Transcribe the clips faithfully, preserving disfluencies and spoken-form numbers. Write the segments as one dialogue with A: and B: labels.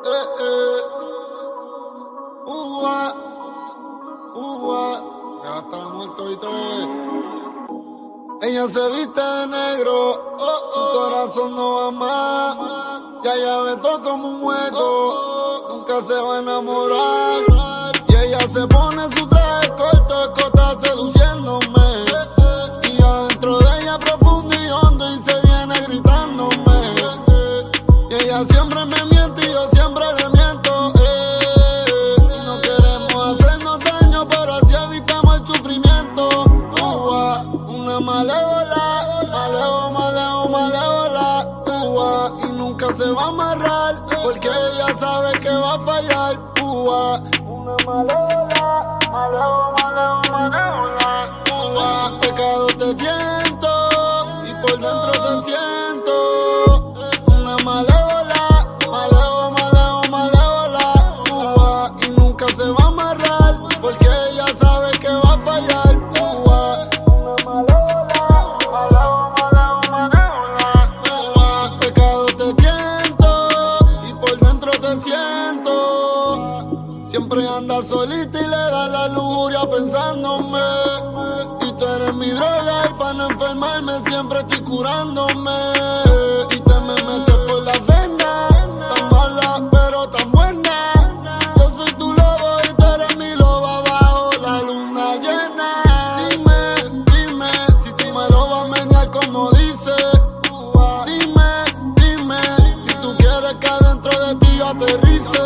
A: eh, eh. Ua, ua, ya hasta la muerte hoy te ve. Ella se viste de negro, oh, su corazón no va más. Ya ella ve todo como un hueco, nunca se va a enamorar. Y ella se pone su traje corto, escota seduciéndome. Y adentro de ella profundo y hondo y se viene gritándome. Y ella siempre me miente y yo siempre le miento. Eh, y no queremos hacernos daño, pero así evitamos el sufrimiento. Ua, una malévola, maleo, maleo, malévola. Ua, y nunca se va a amarrar, porque ella sabe que va a fallar. Ua, una malévola, maleo, maleo, malévola. Ua, pecado te tiento y por dentro te siento. Una malévola, maleo, maleo, malévola. Ua, y nunca se va a amarrar, porque ella sabe que va a fallar. Ua, una malévola, maleo, maleo, malévola. Ua, pecado te tiento y por dentro te siento. Siempre anda solita y le da la lujuria pensándome. Y tú eres mi droga y para no enfermarme siempre estoy curándome. Y te me metes por las venas, tan mala pero tan buena. Yo soy tu lobo y tú eres mi loba bajo la luna llena. Dime, dime, si tú me lo vas a menear como dice. Dime, dime, si tú quieres que adentro de ti yo aterrice.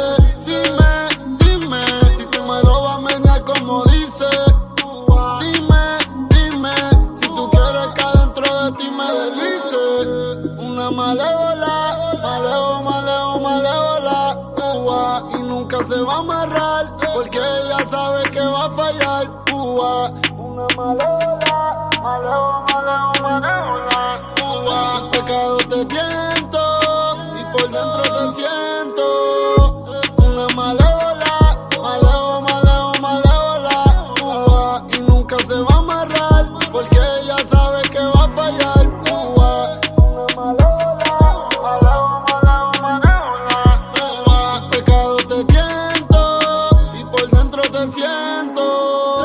A: Dime, dime, si tú me lo vas a menear como dice. Dime, dime, si tú quieres que adentro de ti me deslice. Una malévola, maleo, maleo, malévola. Ua, y nunca se va a amarrar, porque ella sabe que va a fallar. Ua, una malévola, maleo, maleo, malévola. Ua, pecado te tiento y por dentro te siento. Una malévola, maleo, maleo, malévola. Ua, y nunca se va a amarrar, porque ella sabe que va a fallar. Ua, una malévola, maleo, maleo, malévola. Ua, pecado te tiento y por dentro te siento.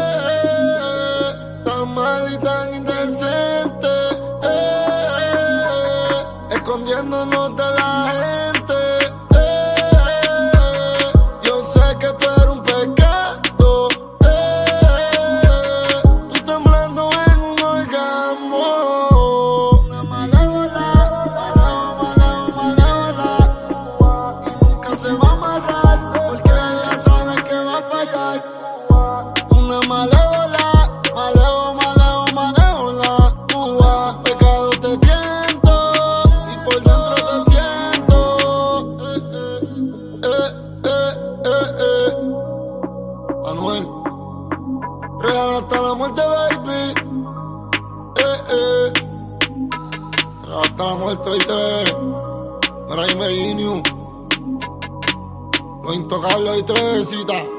A: Eh, tan mal y tan indecente, eh, escondiéndonos de la gente. Eh, yo sé que tú eres un pecado. Eh, tú temblando en un orgasmo. Una malévola, maleo, maleo, malévola. Ua, y nunca se va a amarrar, porque ella sabe que va a fallar. Una malévola, maleo, maleo, malévola. Ua, pecado te tiento y por dentro te siento. Eh, eh, eh, eh, eh. Anuel, real hasta la muerte, baby. Eh, eh. Real hasta la muerte, oíste, bebé. Mira ahí Medellín, los intocables, oíste, bebecita.